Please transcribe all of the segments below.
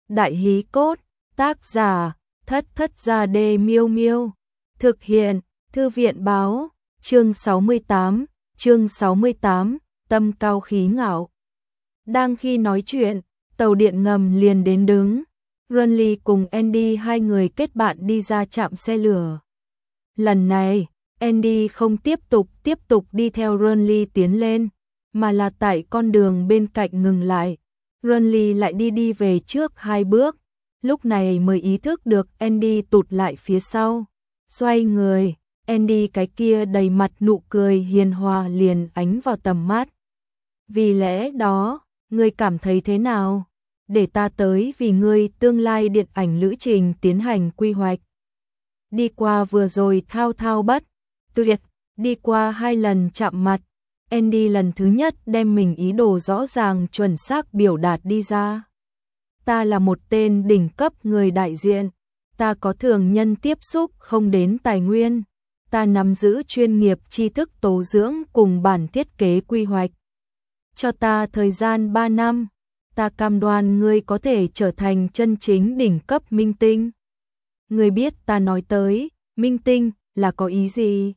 Đại hí cốt, tác giả, Thất Thất Gia Đê Miêu Miêu. Thực hiện, Thư viện báo, chương 68, tâm cao khí ngạo. Đang khi nói chuyện, tàu điện ngầm liền đến đứng. Runly cùng Andy hai người kết bạn đi ra trạm xe lửa. Lần này, Andy không tiếp tục đi theo Runly tiến lên, mà là tại con đường bên cạnh ngừng lại. Runly lại đi về trước 2 bước, lúc này mới ý thức được Andy tụt lại phía sau. Xoay người, Andy cái kia đầy mặt nụ cười hiền hòa liền ánh vào tầm mắt. Vì lẽ đó, ngươi cảm thấy thế nào? Để ta tới vì ngươi tương lai điện ảnh lữ trình tiến hành quy hoạch. Đi qua vừa rồi thao bất tuyệt, đi qua 2 lần chạm mặt, Andy lần thứ nhất đem mình ý đồ rõ ràng chuẩn xác biểu đạt đi ra. Ta là một tên đỉnh cấp người đại diện, ta có thường nhân tiếp xúc không đến tài nguyên, ta nắm giữ chuyên nghiệp tri thức tố dưỡng cùng bản thiết kế quy hoạch. Cho ta thời gian 3 năm, ta cam đoan ngươi có thể trở thành chân chính đỉnh cấp minh tinh. Ngươi biết ta nói tới, minh tinh, là có ý gì?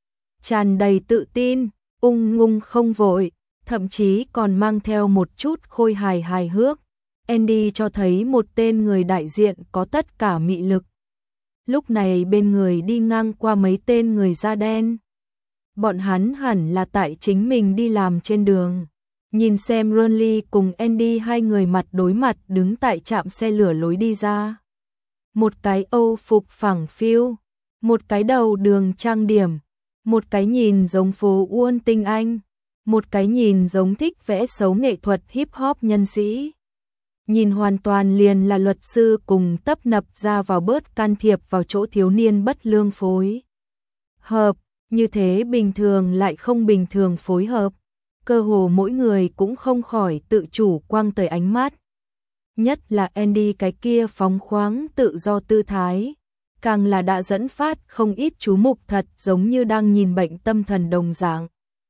Tràn đầy tự tin, ung dung không vội, thậm chí còn mang theo một chút khôi hài hước. Andy cho thấy một tên người đại diện có tất cả mị lực. Lúc này bên người đi ngang qua mấy tên người da đen. Bọn hắn hẳn là tại chính mình đi làm trên đường. Nhìn xem Runly cùng Andy hai người mặt đối mặt đứng tại trạm xe lửa lối đi ra. Một cái Âu phục phẳng phiu, một cái đầu đường trang điểm, một cái nhìn giống phố Uôn Tinh Anh, một cái nhìn giống thích vẽ xấu nghệ thuật hip hop nhân sĩ. Nhìn hoàn toàn liền là luật sư cùng tấp nập ra vào bớt can thiệp vào chỗ thiếu niên bất lương phối hợp, như thế bình thường lại không bình thường phối hợp, cơ hồ mỗi người cũng không khỏi tự chủ quăng tới ánh mắt. Nhất là Andy cái kia phóng khoáng tự do tư thái, càng là đã dẫn phát không ít chú mục, thật giống như đang nhìn bệnh tâm thần đồng dạng.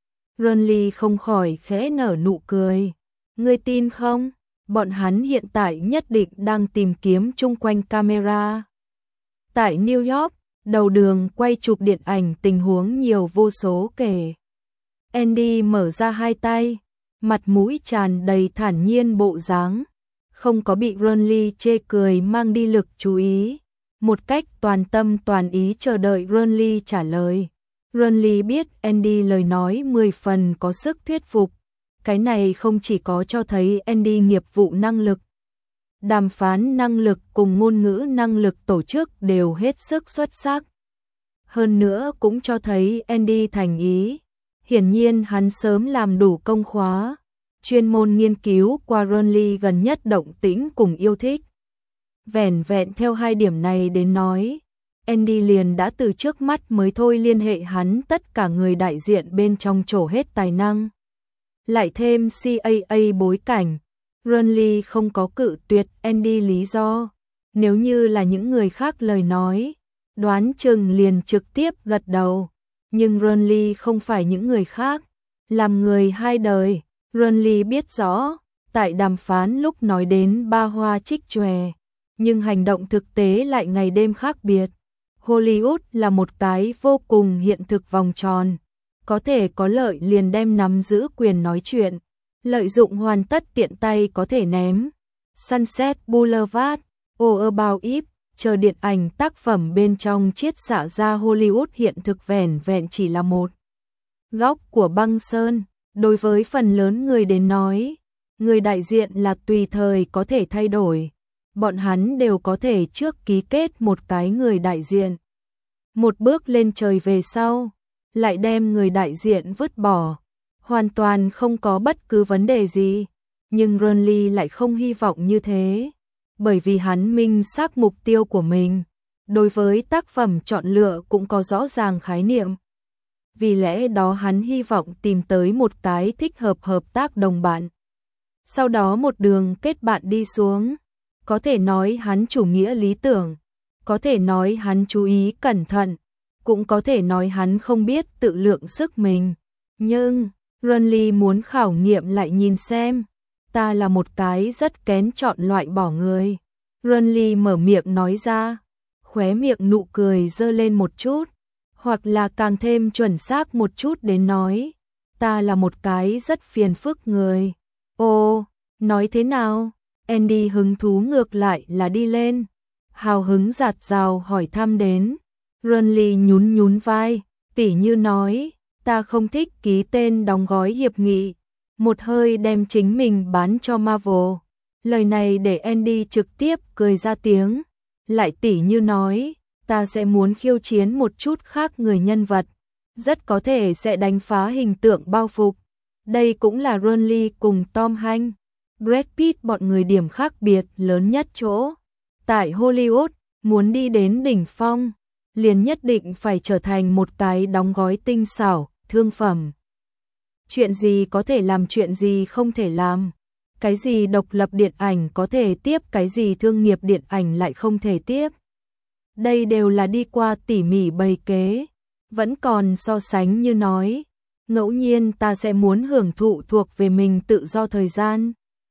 Runly không khỏi khẽ nở nụ cười. Ngươi tin không? Bọn hắn hiện tại nhất định đang tìm kiếm chung quanh camera. Tại New York, đầu đường quay chụp điện ảnh tình huống nhiều vô số kể. Andy mở ra 2 tay, mặt mũi tràn đầy thản nhiên bộ dáng, không có bị Runly chê cười mang đi lực chú ý, một cách toàn tâm toàn ý chờ đợi Runly trả lời. Runly biết Andy lời nói 10 phần có sức thuyết phục. Cái này không chỉ có cho thấy Andy nghiệp vụ năng lực, đàm phán năng lực cùng ngôn ngữ năng lực tổ chức đều hết sức xuất sắc. Hơn nữa cũng cho thấy Andy thành ý. Hiển nhiên hắn sớm làm đủ công khóa, chuyên môn nghiên cứu qua Runly gần nhất động tĩnh cùng yêu thích. Vẻn vẹn theo 2 điểm này đến nói, Andy liền đã từ trước mắt mới thôi liên hệ hắn tất cả người đại diện bên trong trổ hết tài năng. Lại thêm CAA bối cảnh, Runly không có cự tuyệt Andy lý do. Nếu như là những người khác lời nói, đoán chừng liền trực tiếp gật đầu. Nhưng Runly không phải những người khác, làm người 2 đời. Runly biết rõ, tại đàm phán lúc nói đến 3 hoa trích chòe, nhưng hành động thực tế lại ngày đêm khác biệt. Hollywood là một cái vô cùng hiện thực vòng tròn. Có thể có lợi liền đem nắm giữ quyền nói chuyện, lợi dụng hoàn tất tiện tay có thể ném. Sunset Boulevard, All About Eve, chờ điện ảnh tác phẩm bên trong chiết xạ ra Hollywood hiện thực vẻn vẹn chỉ là một góc của băng sơn. Đối với phần lớn người đến nói, người đại diện là tùy thời có thể thay đổi. Bọn hắn đều có thể trước ký kết một cái người đại diện, một bước lên trời về sau lại đem người đại diện vứt bỏ, hoàn toàn không có bất cứ vấn đề gì. Nhưng Runly lại không hy vọng như thế, bởi vì hắn minh xác mục tiêu của mình, đối với tác phẩm chọn lựa cũng có rõ ràng khái niệm. Vì lẽ đó hắn hy vọng tìm tới một cái thích hợp tác đồng bạn. Sau đó một đường kết bạn đi xuống, có thể nói hắn chủ nghĩa lý tưởng, có thể nói hắn chú ý cẩn thận, cũng có thể nói hắn không biết tự lượng sức mình. Nhưng, Runly muốn khảo nghiệm lại nhìn xem, ta là một cái rất kén chọn loại bỏ người. Renly mở miệng nói ra, khóe miệng nụ cười dơ lên một chút, hoặc là càng thêm chuẩn xác một chút đến nói, ta là một cái rất phiền phức người. Ồ, nói thế nào? Andy hứng thú ngược lại là đi lên, hào hứng dạt dào hỏi thăm đến. Renly nhún nhún vai, tỉ như nói, ta không thích ký tên đóng gói hiệp nghị, một hơi đem chính mình bán cho Marvel. Lời này để Andy trực tiếp cười ra tiếng, lại tỉ như nói, ta sẽ muốn khiêu chiến một chút khác người nhân vật, rất có thể sẽ đánh phá hình tượng bao phục. Đây cũng là Renly cùng Tom Hanks, Brad Pitt bọn người điểm khác biệt lớn nhất chỗ. Tại Hollywood, muốn đi đến đỉnh phong, liền nhất định phải trở thành một cái đóng gói tinh xảo, thương phẩm. Chuyện gì có thể làm, chuyện gì không thể làm. Cái gì độc lập điện ảnh có thể tiếp, cái gì thương nghiệp điện ảnh lại không thể tiếp. Đây đều là đi qua tỉ mỉ bày kế, vẫn còn so sánh như nói, ngẫu nhiên ta sẽ muốn hưởng thụ thuộc về mình tự do thời gian.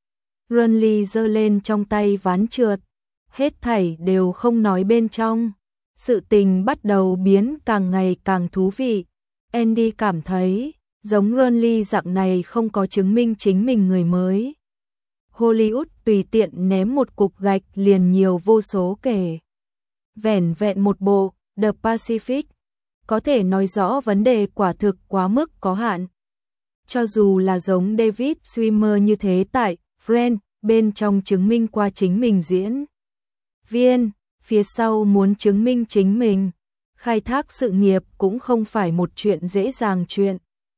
Renly giơ lên trong tay ván trượt, hết thảy đều không nói bên trong. Sự tình bắt đầu biến càng ngày càng thú vị. Andy cảm thấy, giống Renly dạng này không có chứng minh chính mình người mới. Hollywood tùy tiện ném một cục gạch liền nhiều vô số kể. Vẻn vẹn một bộ, The Pacific, có thể nói rõ vấn đề quả thực quá mức có hạn. Cho dù là giống David Schwimmer như thế tại Friends, bên trong chứng minh qua chính mình diễn viên, phía sau muốn chứng minh chính mình, khai thác sự nghiệp cũng không phải một chuyện dễ dàng chuyện.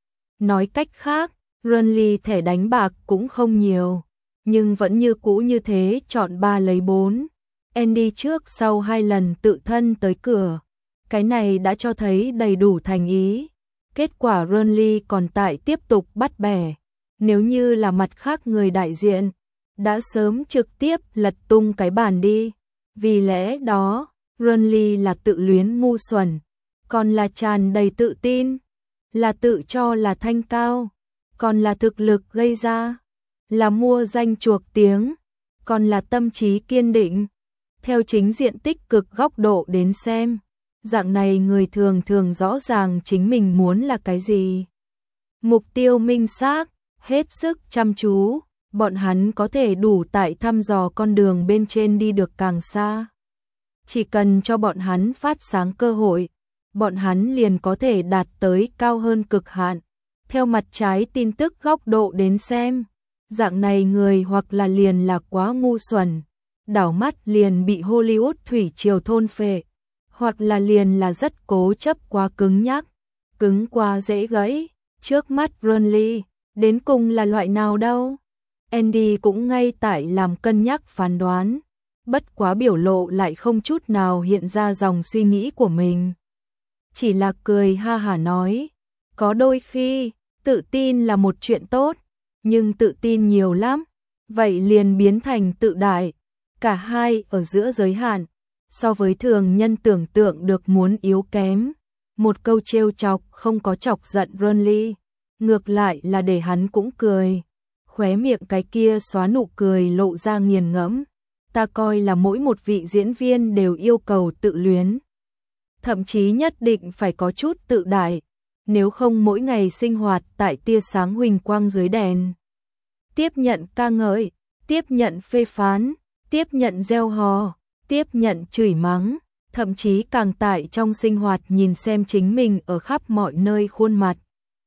Nói cách khác, Renly thẻ đánh bạc cũng không nhiều, nhưng vẫn như cũ như thế chọn 3 lấy 4. Andy trước sau 2 lần tự thân tới cửa, cái này đã cho thấy đầy đủ thành ý. Kết quả Renly còn tại tiếp tục bắt bẻ, nếu như là mặt khác người đại diện, đã sớm trực tiếp lật tung cái bàn đi. Vì lẽ đó, Renly là tự luyến ngu xuẩn, còn là tràn đầy tự tin, là tự cho là thanh cao, còn là thực lực gây ra, là mua danh chuộc tiếng, còn là tâm trí kiên định. Theo chính diện tích cực góc độ đến xem, dạng này người thường thường rõ ràng chính mình muốn là cái gì. Mục tiêu minh xác, hết sức chăm chú, bọn hắn có thể đủ tại thăm dò con đường bên trên đi được càng xa. Chỉ cần cho bọn hắn phát sáng cơ hội, bọn hắn liền có thể đạt tới cao hơn cực hạn. Theo mặt trái tin tức góc độ đến xem, dạng này người hoặc là liền là quá ngu xuẩn, đảo mắt liền bị Hollywood thủy triều thôn phệ, hoặc là liền là rất cố chấp quá cứng nhắc, cứng quá dễ gãy. Trước mắt Renly, đến cùng là loại nào đâu? Andy cũng ngay tại làm cân nhắc phán đoán, bất quá biểu lộ lại không chút nào hiện ra dòng suy nghĩ của mình. Chỉ là cười ha hả nói, có đôi khi, tự tin là một chuyện tốt, nhưng tự tin nhiều lắm, vậy liền biến thành tự đại. Cả hai ở giữa giới hạn, so với thường nhân tưởng tượng được muốn yếu kém. Một câu trêu chọc không có chọc giận Renly, ngược lại là để hắn cũng cười. Khóe miệng cái kia xóa nụ cười lộ ra nghiền ngẫm. Ta coi là mỗi một vị diễn viên đều yêu cầu tự luyến. Thậm chí nhất định phải có chút tự đại, nếu không mỗi ngày sinh hoạt tại tia sáng huỳnh quang dưới đèn. Tiếp nhận ca ngợi, tiếp nhận phê phán, tiếp nhận gieo hò, tiếp nhận chửi mắng, thậm chí càng tại trong sinh hoạt nhìn xem chính mình ở khắp mọi nơi khuôn mặt.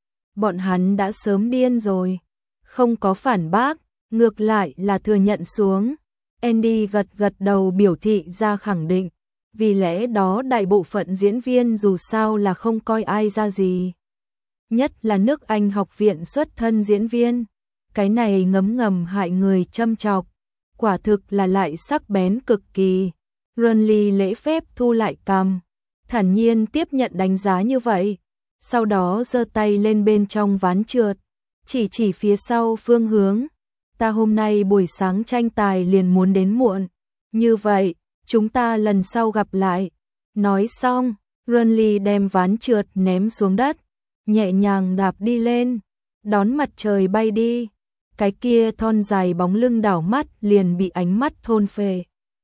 Bọn hắn đã sớm điên rồi, không có phản bác, ngược lại là thừa nhận xuống. Andy gật gật đầu biểu thị ra khẳng định, vì lẽ đó đại bộ phận diễn viên dù sao là không coi ai ra gì. Nhất là nước Anh học viện xuất thân diễn viên, cái này ngấm ngầm hại người châm chọc, quả thực là lại sắc bén cực kỳ. Renly lễ phép thu lại cằm, thản nhiên tiếp nhận đánh giá như vậy, sau đó giơ tay lên bên trong ván trượt, chỉ phía sau phương hướng. Ta hôm nay buổi sáng tranh tài liền muốn đến muộn, như vậy, chúng ta lần sau gặp lại. Nói xong, Renly đem ván trượt ném xuống đất, nhẹ nhàng đạp đi lên, đón mặt trời bay đi. Cái kia thon dài bóng lưng đảo mắt liền bị ánh mắt thôn phệ.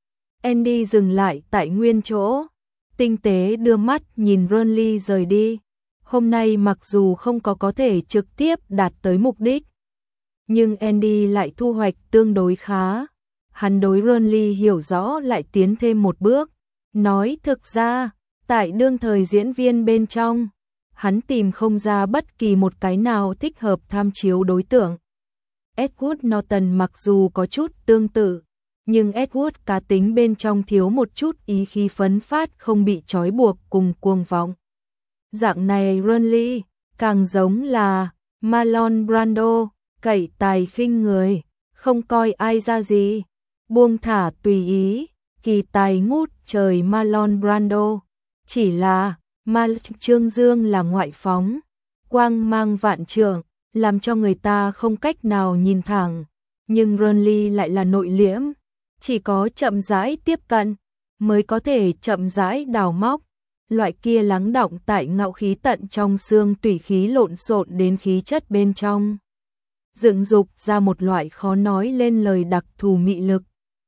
Andy dừng lại tại nguyên chỗ, tinh tế đưa mắt nhìn Ronly rời đi. Hôm nay mặc dù không có thể trực tiếp đạt tới mục đích, nhưng Andy lại thu hoạch tương đối khá. Hắn đối Ronly hiểu rõ lại tiến thêm một bước. Nói thực ra, tại đương thời diễn viên bên trong, hắn tìm không ra bất kỳ một cái nào thích hợp tham chiếu đối tượng. Edward Norton mặc dù có chút tương tự, nhưng Edward cá tính bên trong thiếu một chút ý khí phấn phát, không bị trói buộc cùng cuồng vọng. Dạng này Ronly càng giống là Marlon Brando, cậy tài khinh người, không coi ai ra gì, buông thả tùy ý, kỳ tài ngút trời Marlon Brando. Chỉ là Trương Dương là ngoại phóng, quang mang vạn trượng, làm cho người ta không cách nào nhìn thẳng, nhưng Ronly lại là nội liễm, chỉ có chậm rãi tiếp cận mới có thể chậm rãi đào móc. Loại kia lắng đọng tại ngạo khí tận trong xương tủy khí lộn xộn đến khí chất bên trong, dựng dục ra một loại khó nói lên lời đặc thù mị lực.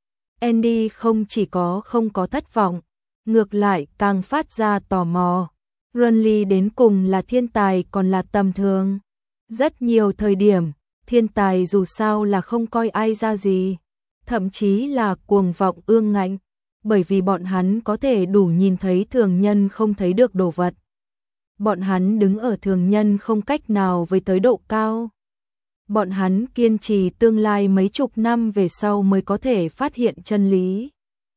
Andy không chỉ không có thất vọng, ngược lại càng phát ra tò mò. Ronly đến cùng là thiên tài còn là tầm thường? Rất nhiều thời điểm, thiên tài dù sao là không coi ai ra gì, thậm chí là cuồng vọng ương ngạnh, bởi vì bọn hắn có thể đủ nhìn thấy thường nhân không thấy được đồ vật. Bọn hắn đứng ở thường nhân không cách nào với tới độ cao. Bọn hắn kiên trì tương lai mấy chục năm về sau mới có thể phát hiện chân lý.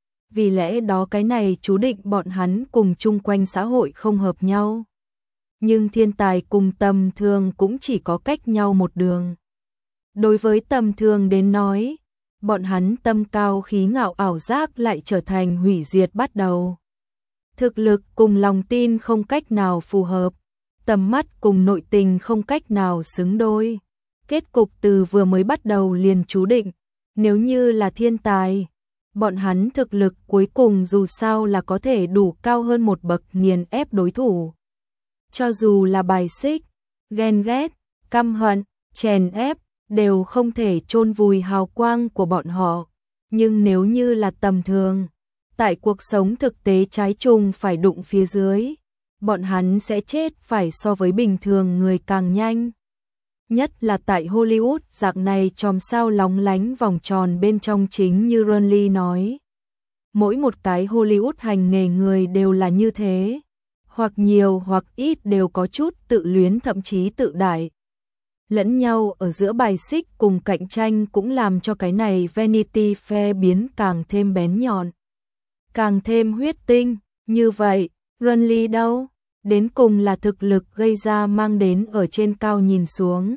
Vì lẽ đó cái này chú định bọn hắn cùng chung quanh xã hội không hợp nhau. Nhưng thiên tài cùng tầm thường cũng chỉ có cách nhau một đường. Đối với tầm thường đến nói, bọn hắn tâm cao khí ngạo ảo giác lại trở thành hủy diệt bắt đầu. Thực lực cùng lòng tin không cách nào phù hợp, tầm mắt cùng nội tình không cách nào xứng đôi. Kết cục từ vừa mới bắt đầu liền chú định, nếu như là thiên tài, bọn hắn thực lực cuối cùng dù sao là có thể đủ cao hơn một bậc nghiền ép đối thủ. Cho dù là bài xích, ghen ghét, căm hận, chèn ép, đều không thể chôn vùi hào quang của bọn họ. Nhưng nếu như là tầm thường, tại cuộc sống thực tế trái trùng phải đụng phía dưới, bọn hắn sẽ chết phải so với bình thường người càng nhanh. Nhất là tại Hollywood, dạng này chòm sao lóng lánh vòng tròn bên trong, chính như Ronly nói. Mỗi một cái Hollywood hành nghề người đều là như thế, hoặc nhiều hoặc ít đều có chút tự luyến, thậm chí tự đại. Lẫn nhau ở giữa bài xích cùng cạnh tranh cũng làm cho cái này Vanity Fair biến càng thêm bén nhọn, càng thêm huyết tinh. Như vậy, Ronly đâu? Đến cùng là thực lực gây ra mang đến ở trên cao nhìn xuống,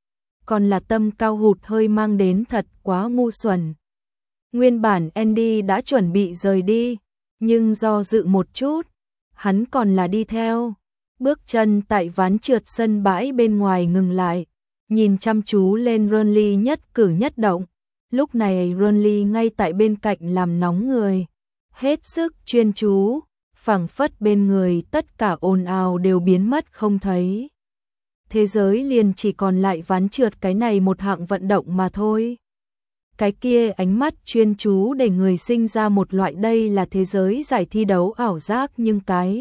còn là tâm cao hụt hơi mang đến thật quá ngu xuẩn. Nguyên bản Andy đã chuẩn bị rời đi, nhưng do dự một chút, hắn còn là đi theo. Bước chân tại ván trượt sân bãi bên ngoài ngừng lại, nhìn chăm chú lên Ronly nhất cử nhất động. Lúc này Ronly ngay tại bên cạnh làm nóng người, hết sức chuyên chú, phảng phất bên người tất cả ồn ào đều biến mất không thấy. Thế giới liền chỉ còn lại ván trượt cái này một hạng vận động mà thôi. Cái kia ánh mắt chuyên chú để người sinh ra một loại đây là thế giới giải thi đấu ảo giác, nhưng cái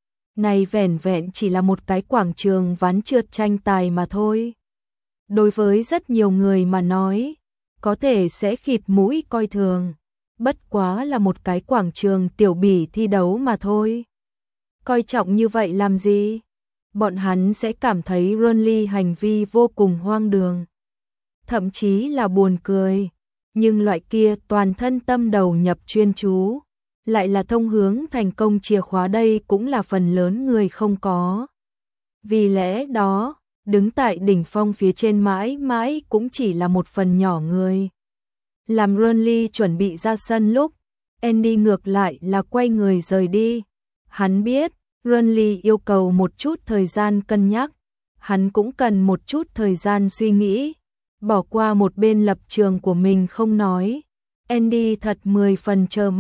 này vẻn vẹn chỉ là một cái quảng trường ván trượt tranh tài mà thôi. Đối với rất nhiều người mà nói, có thể sẽ khịt mũi coi thường, bất quá là một cái quảng trường tiểu bỉ thi đấu mà thôi. Coi trọng như vậy làm gì? Bọn hắn sẽ cảm thấy Ronly hành vi vô cùng hoang đường, thậm chí là buồn cười. Nhưng loại kia toàn thân tâm đầu nhập chuyên chú, lại là thông hướng thành công chìa khóa, đây cũng là phần lớn người không có. Vì lẽ đó, đứng tại đỉnh phong phía trên mãi mãi cũng chỉ là một phần nhỏ người. Làm Ronly chuẩn bị ra sân lúc, Andy ngược lại là quay người rời đi. Hắn biết Ronly yêu cầu một chút thời gian cân nhắc, hắn cũng cần một chút thời gian suy nghĩ. Bỏ qua một bên lập trường của mình không nói, Andy thật 10 phần chờ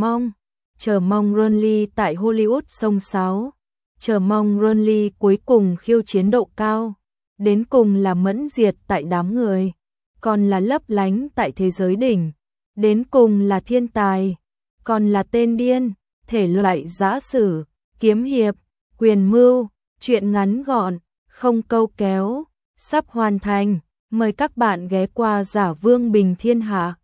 mong Ronly tại Hollywood xông xáo, chờ mong Ronly cuối cùng khiêu chiến độ cao, đến cùng là mẫn diệt tại đám người, còn là lấp lánh tại thế giới đỉnh, đến cùng là thiên tài, còn là tên điên, thể loại giã sử, kiếm hiệp, quyền mưu, truyện ngắn gọn, không câu kéo, sắp hoàn thành. Mời các bạn ghé qua Giả Vương Bình Thiên Hạ.